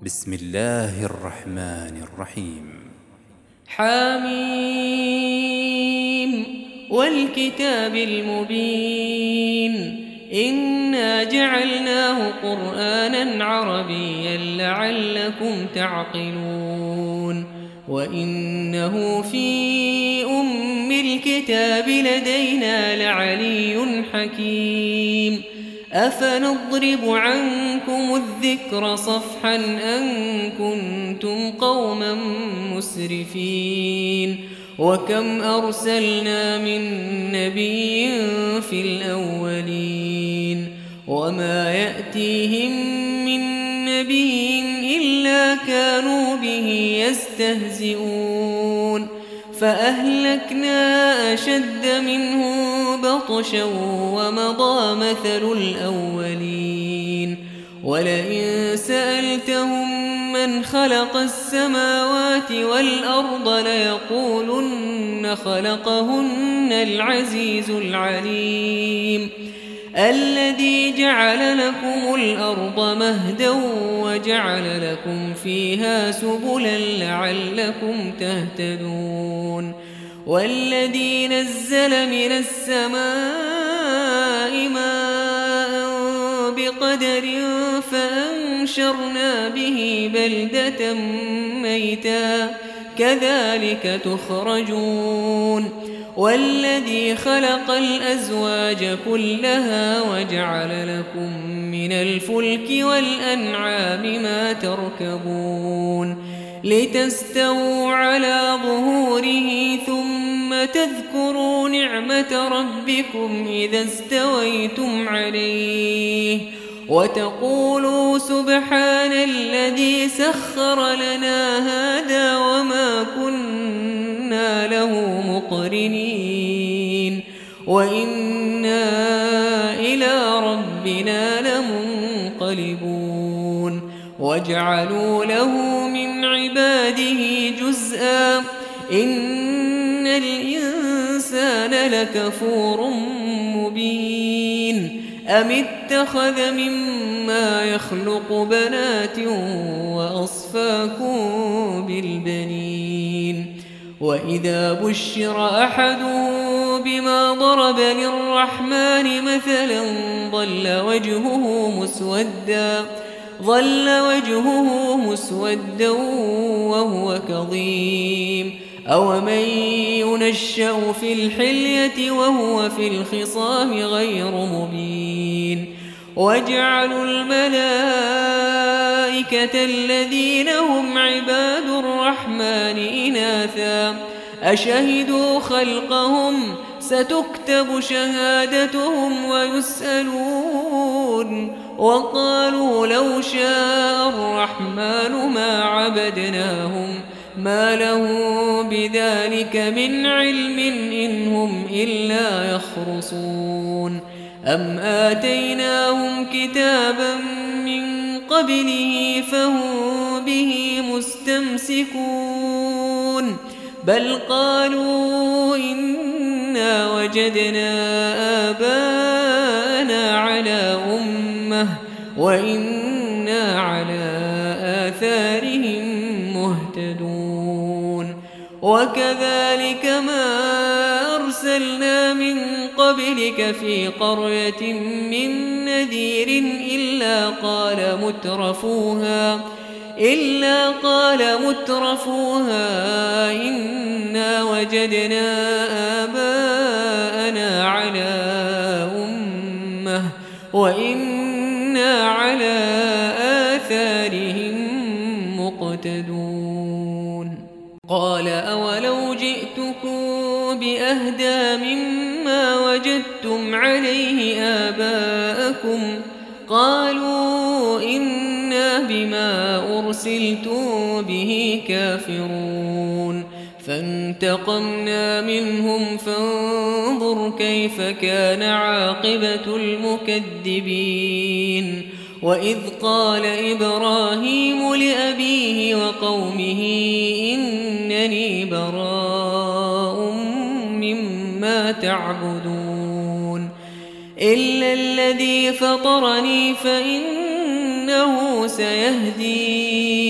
بسم الله الرحمن الرحيم. حميم والكتاب المبين إنا جعلناه قرآنا عربيا لعلكم تعقلون وإنه في أم الكتاب لدينا لعلي حكيم أفنضرب عنكم الذكر صفحا أن كنتم قوما مسرفين وكم أرسلنا من نبي في الأولين وما يأتيهم من نبي إلا كانوا به يستهزئون فأهلكنا أشد منهم بطشا ومضى مثل الأولين ولئن سألتهم من خلق السماوات والأرض ليقولن خلقهن العزيز العليم الذي جعل لكم الأرض مهدا وجعل لكم فيها سبلا لعلكم تهتدون والذي نزل من السماء ماء بقدر فأنشرنا به بلدة ميتا كذلك تخرجون والذي خلق الأزواج كلها وجعل لكم من الفلك والأنعام ما تركبون لتستووا على ظهوره ثم تذكروا نعمة ربكم إذا استويتم عليه وتقولوا سبحان الذي سخر لنا هذا وما كنا له مقرنين وإنا إلى ربنا لمنقلبون وجعلوا له من عباده جزءا إن الإنسان لكفور مبين أم اتخذ مما يخلق بنات وأصفاكم بالبنين وإذا بشر أحد بما ضرب للرحمن مثلا ظل وجهه مسودا وهو كظيم أومن ينشأ في الحلية وهو في الخصام غير مبين وجعلوا الملائكة الذين هم عباد الرحمن إناثا أشهدوا خلقهم ستكتب شهادتهم ويسألون وقالوا لو شاء الرحمن ما عبدناهم ما له بذلك من علم إن هم إلا يخرصون أم آتيناهم كتابا من قبله فهم به مستمسكون بل قالوا إنا وجدنا آباءنا على أمة وإنا على آثارهم مهتدون وكذلك ما أرسلنا من قبلك في قرية من نذير إلا قال مترفوها إنا وجدنا آباءنا على أمة وإنا على آثارهم مقتدون قال أولو جئتكم بأهدى مما وجدتم عليه آباءكم قالوا إنا بما أرسلتم به كافرون فانتقمنا منهم فانظر كيف كان عاقبة المكذبين وإذ قال إبراهيم لأبيه وقومه إنني براء مما تعبدون إلا الذي فطرني فإنه سيهدين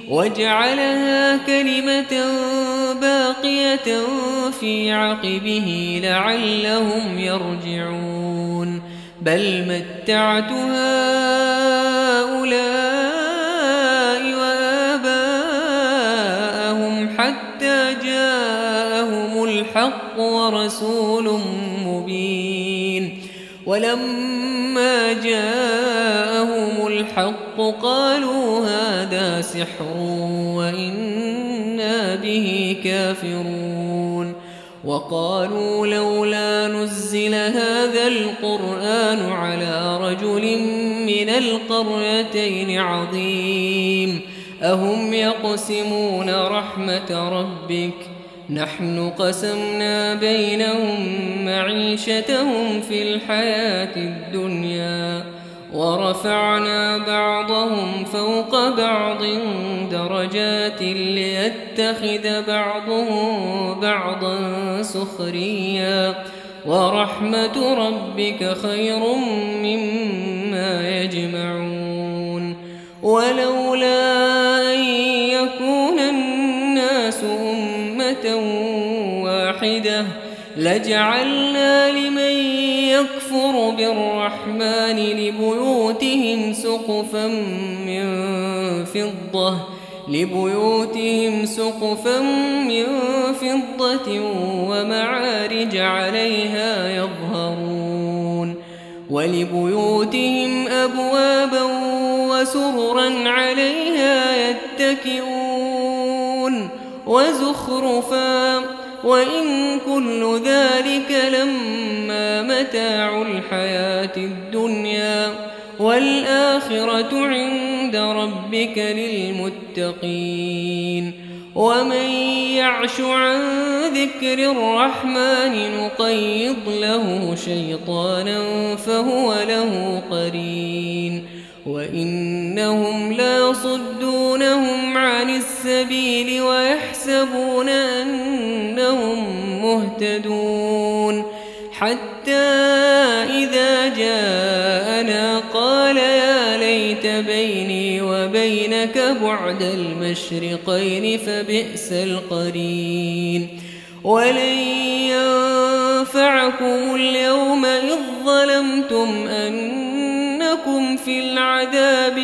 وجعلها كلمة باقية في عقبه لعلهم يرجعون بل متعت هؤلاء وآباءهم حتى جاءهم الحق ورسول مبين ولما جاءهم الحق قالوا هذا سحر وإنا به كافرون وقالوا لولا نزل هذا القرآن على رجل من القريتين عظيم أهم يقسمون رحمة ربك نحن قسمنا بينهم معيشتهم في الحياة الدنيا ورفعنا بعضهم فوق بعض درجات ليتخذ بعضهم بعضا سخريا ورحمة ربك خير مما يجمعون ولولا أن يكون الناس أمة واحدة لجعلنا لمن يكفر بالرحمن لبيوتهم سقفا من فضة ومعارج عليها يظهرون ولبيوتهم أبوابا وسررا عليها يتكئون وزخرفا وإن كل ذلك لما متاع الحياة الدنيا والآخرة عند ربك للمتقين ومن يعش عن ذكر الرحمن نقيض له شيطانا فهو له قرين وإنهم ليصدونهم عن السبيل ويحسبون أنهم مهتدون حتى إذا جاءنا قال يا ليت بيني وبينك بعد المشرقين فبئس القرين ولن ينفعكم اليوم إذ ظلمتم أنكم في العذاب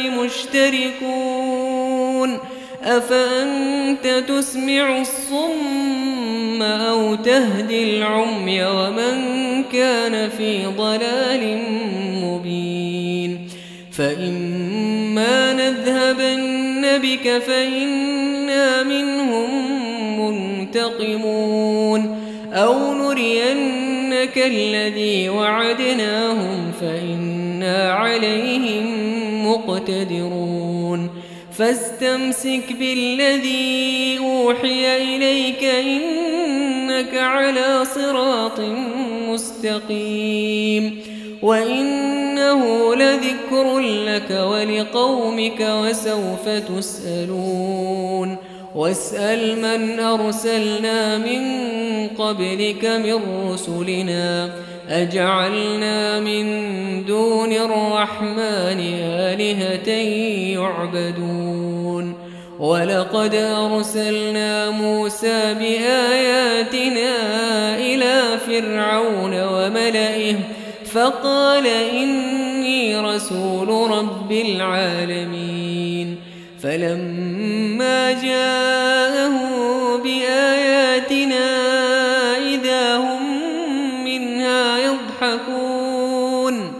مشتركون أفأنت تسمع الصم أو تهدي العمي ومن كان في ضلال مبين فإما نذهبن بك فإنا منهم منتقمون أو نرينك الذي وعدناهم فإنا عليهم مقتدرون فاستمسك بالذي أوحي إليك إنك على صراط مستقيم وإنه لذكر لك ولقومك وسوف تسألون واسأل من أرسلنا من قبلك من رسلنا أجعلنا من دون الرحمن آلهة يعبدون ولقد أرسلنا موسى بآياتنا إلى فرعون وملئه فقال إني رسول رب العالمين فلما جاءه بآياتنا إذا هم منها يضحكون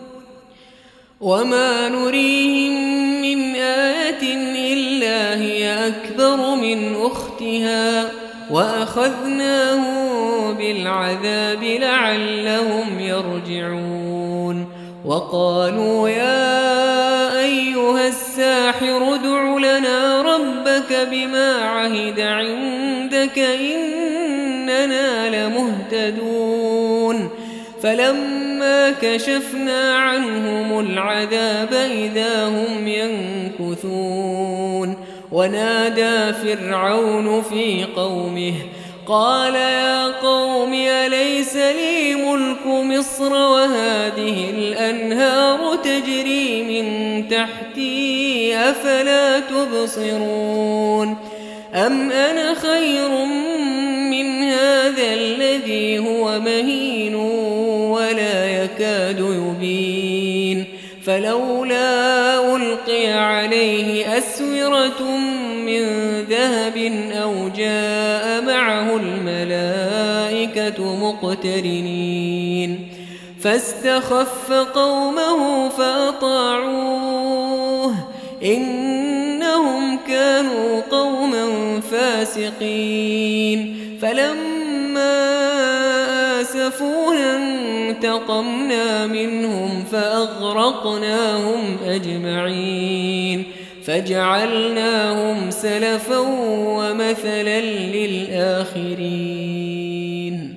وما نريهم من آية إلا هي أكبر من أختها وأخذناهم بالعذاب لعلهم يرجعون وقالوا يا أيها الساحر ادع لنا ربك بما عهد عندك إننا لمهتدون فلما كشفنا عنهم العذاب إذا هم ينكثون ونادى فرعون في قومه قال يا قوم أليس لي ملك مصر وهذه الأنهار تجري من تحتي أفلا تبصرون أم أنا خير من هذا الذي هو مهين ولا يكاد يبين فلولا ألقي عليه أسورة من ذهب أو جاء معه الملائكة مقترنين فاستخف قومه فأطاعوه إنهم كانوا قوما فاسقين فلما آسفونا انتقمنا منهم فأغرقناهم أجمعين فجعلناهم سلفا ومثلا للآخرين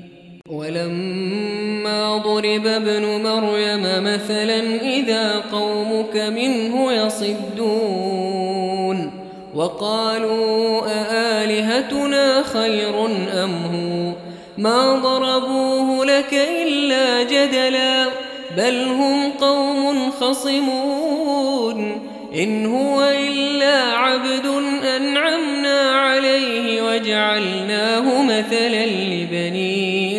ولما ضرب ابن مريم مثلا إذا قومك منه يصدون وقالوا أآلهتنا خير أم هو ما ضربوه لك إلا جدلا بل هم قوم خصمون إن هو إلا عبد أنعمنا عليه وجعلناه مثلا لبني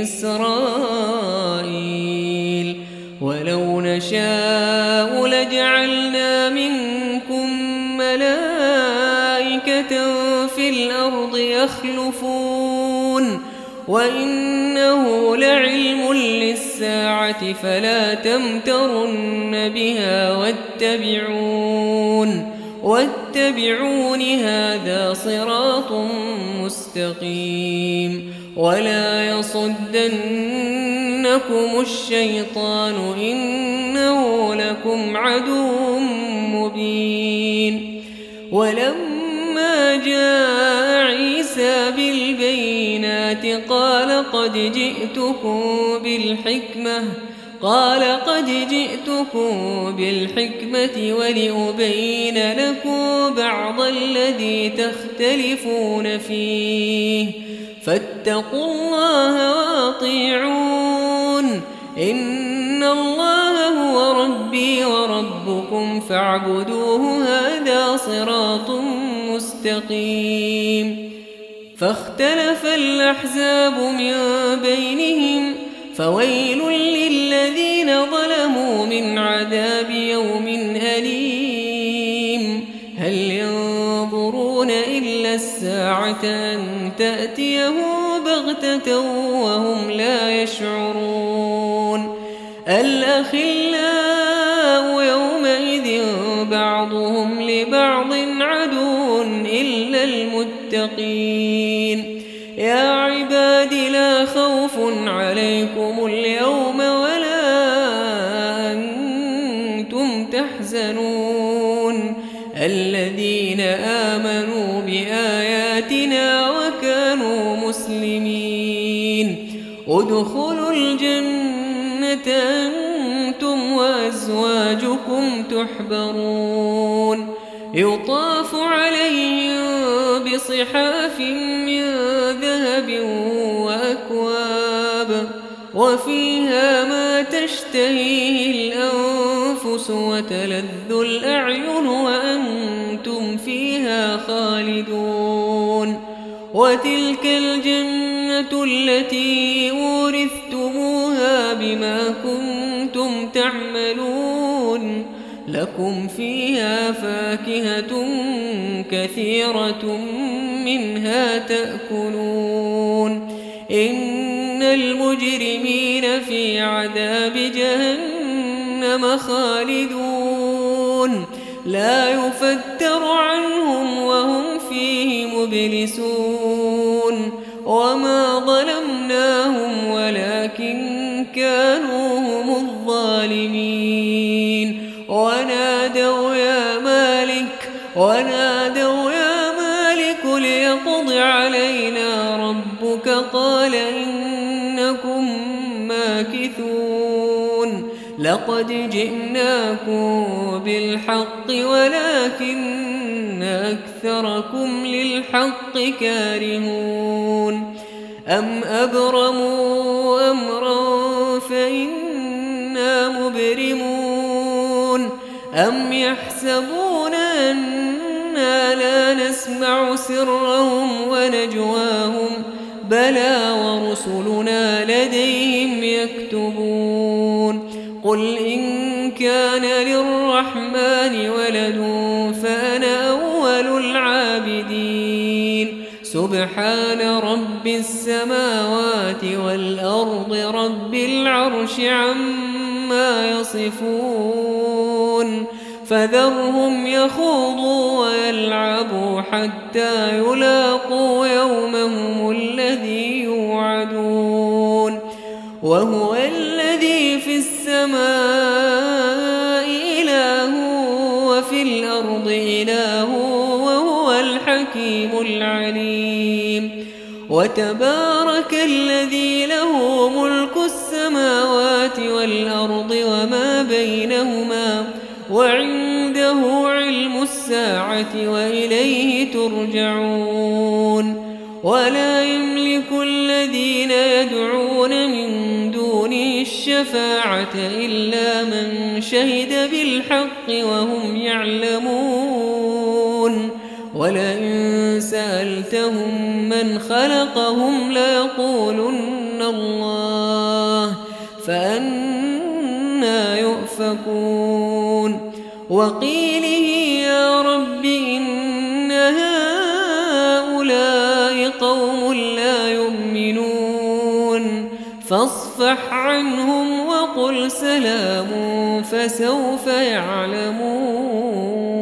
إسرائيل ولو نشاء لجعلنا منكم ملائكة في الأرض يخلفون وإنه لعلم للساعة فلا تمترن بها واتبعون هذا صراط مستقيم ولا يصدنكم الشيطان إنه لكم عدو مبين ولما جاء عيسى بالبينات قال قد جئتكم بالحكمة ولأبين لكم بعض الذي تختلفون فيه فاتقوا الله وأطيعون إن الله هو ربي وربكم فاعبدوه هذا صراط مستقيم فاختلف الأحزاب من بينهم فويل للذين ظلموا من عذاب يوم أليم هل ينظرون إلا الساعة أن تأتيهم بغتة وهم لا يشعرون الأخلاء يومئذ بعضهم لبعض عدو إلا المتقين يا عباد لا خوف عليكم اليوم ولا أنتم تحزنون الذين آمنوا بآياتنا وكانوا مسلمين ادخلوا الجنة أنتم وأزواجكم تحبرون يطاف عليهم بصحاف من ذهب وأكواب وفيها ما تشتهيه الأنفس وتلذ الأعين وأنتم فيها خالدون وتلك الجنة التي أورثتموها بما كنتم تعملون لكم فيها فاكهة كثيرة منها تأكلون إن المجرمين في عذاب جهنم خالدون لا يفتر عنهم وهم فيه مبلسون وما ظلمناهم ولكن كانوا هم الظالمين ونادوا يا مالك ليقض علينا ربك قال إنكم ماكثون لقد جئناكم بالحق ولكن أكثركم للحق كارهون أم أبرموا أمرا فإنا مبرمون أم يحسبون أنا لا نسمع سرهم ونجواهم بلى ورسلنا لديهم يكتبون قل إن كان للرحمن ولد فأنا أول العابدين سبحان رب السماوات والأرض رب العرش عما يصفون فذرهم يخوضوا ويلعبوا حتى يلاقوا يومهم الذي يوعدون وهو الذي في السماء إله وفي الأرض إله وهو الحكيم العليم وتبارك الذي له ملك السماوات والأرض وما بينهما وعنده علم الساعة وإليه ترجعون ولا يملك الذين يدعون من دونه الشفاعة إلا من شهد بالحق وهم يعلمون ولئن سألتهم من خلقهم ليقولن الله فأنى يؤفكون وقيله يا رب إن هؤلاء قوم لا يؤمنون فاصفح عنهم وقل سلام فسوف يعلمون